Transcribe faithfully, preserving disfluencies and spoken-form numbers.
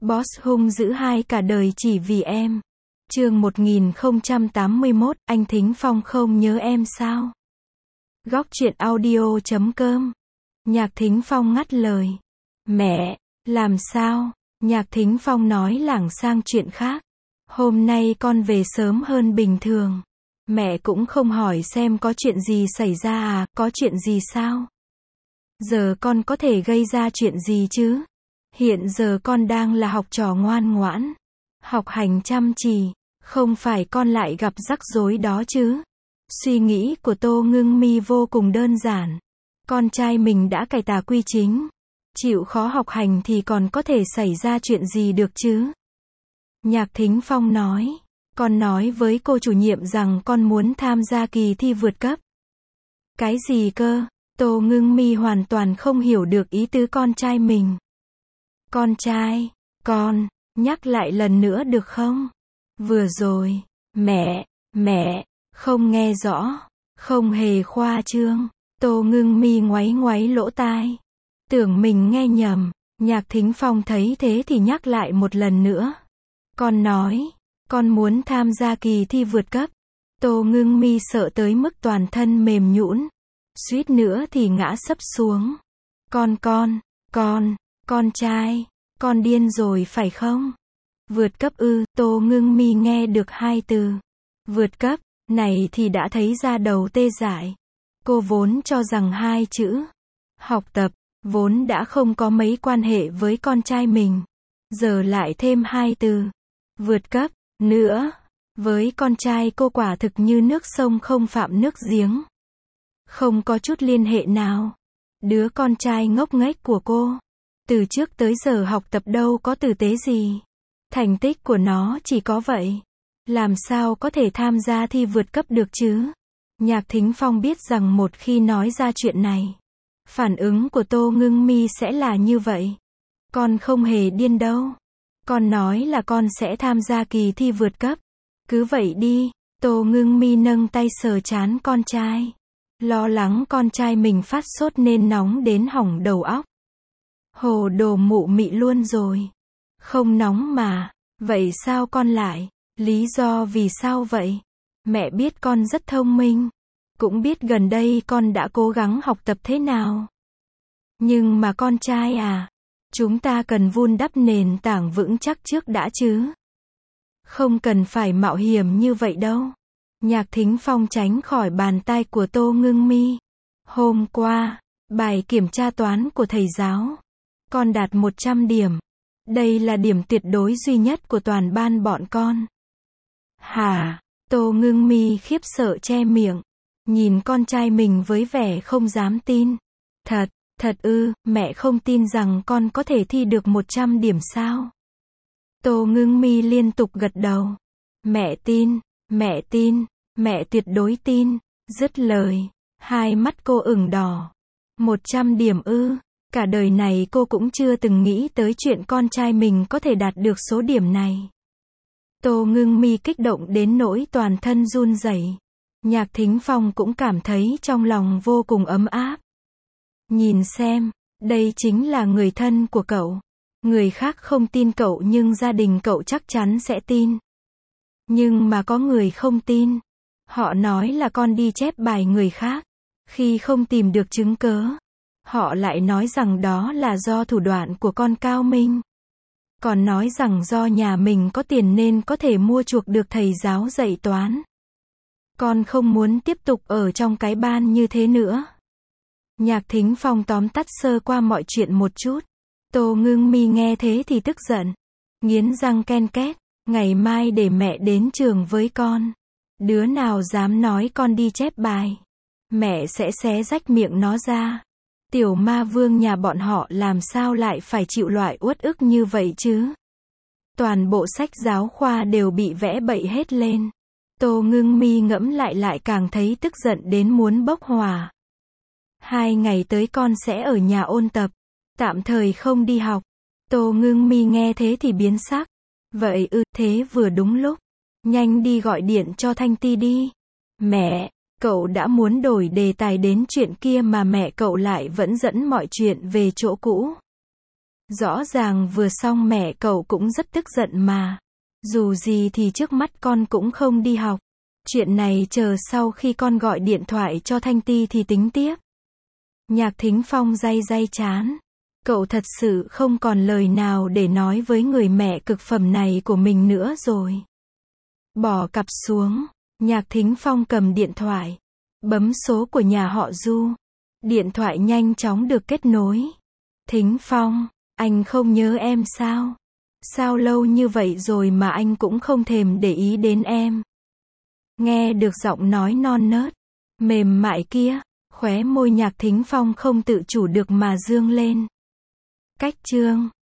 Boss hung dữ hai cả đời chỉ vì em. Chương một nghìn không trăm tám mươi mốt, anh Thính Phong không nhớ em sao? Góc truyện audio chấm com. Nhạc Thính Phong ngắt lời. Mẹ, làm sao? Nhạc Thính Phong nói lảng sang chuyện khác. Hôm nay con về sớm hơn bình thường. Mẹ cũng không hỏi xem có chuyện gì xảy ra à, có chuyện gì sao? Giờ con có thể gây ra chuyện gì chứ? Hiện giờ con đang là học trò ngoan ngoãn, học hành chăm chỉ, không phải con lại gặp rắc rối đó chứ? Suy nghĩ của Tô Ngưng Mi vô cùng đơn giản. Con trai mình đã cải tà quy chính, chịu khó học hành thì còn có thể xảy ra chuyện gì được chứ? Nhạc Thính Phong nói, con nói với cô chủ nhiệm rằng con muốn tham gia kỳ thi vượt cấp. Cái gì cơ? Tô Ngưng Mi hoàn toàn không hiểu được ý tứ con trai mình. Con trai, con, nhắc lại lần nữa được không? Vừa rồi, mẹ, mẹ, không nghe rõ, không hề khoa trương. Tô Ngưng Mi ngoáy ngoáy lỗ tai. Tưởng mình nghe nhầm, Nhạc Thính Phong thấy thế thì nhắc lại một lần nữa. Con nói, con muốn tham gia kỳ thi vượt cấp. Tô Ngưng Mi sợ tới mức toàn thân mềm nhũn, suýt nữa thì ngã sấp xuống. Con con, con, con trai, con điên rồi phải không? Vượt cấp ư? Tô Ngưng Mi nghe được hai từ vượt cấp này thì đã thấy da đầu tê dại. Cô vốn cho rằng hai chữ học tập vốn đã không có mấy quan hệ với con trai mình, giờ lại thêm hai từ vượt cấp nữa, với con trai cô quả thực như nước sông không phạm nước giếng, không có chút liên hệ nào. Đứa con trai ngốc nghếch của cô, từ trước tới giờ học tập đâu có tử tế gì, thành tích của nó chỉ có vậy, làm sao có thể tham gia thi vượt cấp được chứ? Nhạc Thính Phong biết rằng một khi nói ra chuyện này, phản ứng của Tô Ngưng Mi sẽ là như vậy. Con không hề điên đâu. Con nói là con sẽ tham gia kỳ thi vượt cấp. Cứ vậy đi. Tô Ngưng Mi nâng tay sờ trán con trai, lo lắng con trai mình phát sốt nên nóng đến hỏng đầu óc. Hồ đồ mụ mị luôn rồi. Không nóng mà. Vậy sao con lại? Lý do vì sao vậy? Mẹ biết con rất thông minh, cũng biết gần đây con đã cố gắng học tập thế nào. Nhưng mà con trai à, chúng ta cần vun đắp nền tảng vững chắc trước đã chứ. Không cần phải mạo hiểm như vậy đâu. Nhạc Thính Phong tránh khỏi bàn tay của Tô Ngưng Mi. Hôm qua, bài kiểm tra toán của thầy giáo, con đạt một trăm điểm. Đây là điểm tuyệt đối duy nhất của toàn ban bọn con. Hả? Tô Ngưng Mi khiếp sợ che miệng, nhìn con trai mình với vẻ không dám tin. Thật, thật ư? Mẹ không tin rằng con có thể thi được một trăm điểm sao? Tô Ngưng Mi liên tục gật đầu. Mẹ tin, mẹ tin, mẹ tuyệt đối tin. Dứt lời, hai mắt cô ửng đỏ. một trăm điểm ư? Cả đời này cô cũng chưa từng nghĩ tới chuyện con trai mình có thể đạt được số điểm này. Tô Ngưng Mi kích động đến nỗi toàn thân run rẩy. Nhạc Thính Phong cũng cảm thấy trong lòng vô cùng ấm áp. Nhìn xem, đây chính là người thân của cậu. Người khác không tin cậu nhưng gia đình cậu chắc chắn sẽ tin. Nhưng mà có người không tin. Họ nói là con đi chép bài người khác. Khi không tìm được chứng cớ, họ lại nói rằng đó là do thủ đoạn của con cao minh. Còn nói rằng do nhà mình có tiền nên có thể mua chuộc được thầy giáo dạy toán. Con không muốn tiếp tục ở trong cái ban như thế nữa. Nhạc Thính Phong tóm tắt sơ qua mọi chuyện một chút. Tô Ngưng Mi nghe thế thì tức giận, nghiến răng ken két. Ngày mai để mẹ đến trường với con. Đứa nào dám nói con đi chép bài, mẹ sẽ xé rách miệng nó ra. Tiểu ma vương nhà bọn họ làm sao lại phải chịu loại uất ức như vậy chứ? Toàn bộ sách giáo khoa đều bị vẽ bậy hết lên. Tô Ngưng Mi ngẫm lại lại càng thấy tức giận đến muốn bốc hỏa. Hai ngày tới con sẽ ở nhà ôn tập, tạm thời không đi học. Tô Ngưng Mi nghe thế thì biến sắc. Vậy ư? Thế vừa đúng lúc. Nhanh đi gọi điện cho Thanh Ti đi. Mẹ, cậu đã muốn đổi đề tài đến chuyện kia mà mẹ cậu lại vẫn dẫn mọi chuyện về chỗ cũ. Rõ ràng vừa xong mẹ cậu cũng rất tức giận mà. Dù gì thì trước mắt con cũng không đi học. Chuyện này chờ sau khi con gọi điện thoại cho Thanh Ti thì tính tiếp. Nhạc Thính Phong day day chán. Cậu thật sự không còn lời nào để nói với người mẹ cực phẩm này của mình nữa rồi. Bỏ cặp xuống, Nhạc Thính Phong cầm điện thoại, bấm số của nhà họ Du. Điện thoại nhanh chóng được kết nối. Thính Phong, anh không nhớ em sao? Sao lâu như vậy rồi mà anh cũng không thèm để ý đến em? Nghe được giọng nói non nớt, mềm mại kia, khóe môi Nhạc Thính Phong không tự chủ được mà dương lên. Cách chương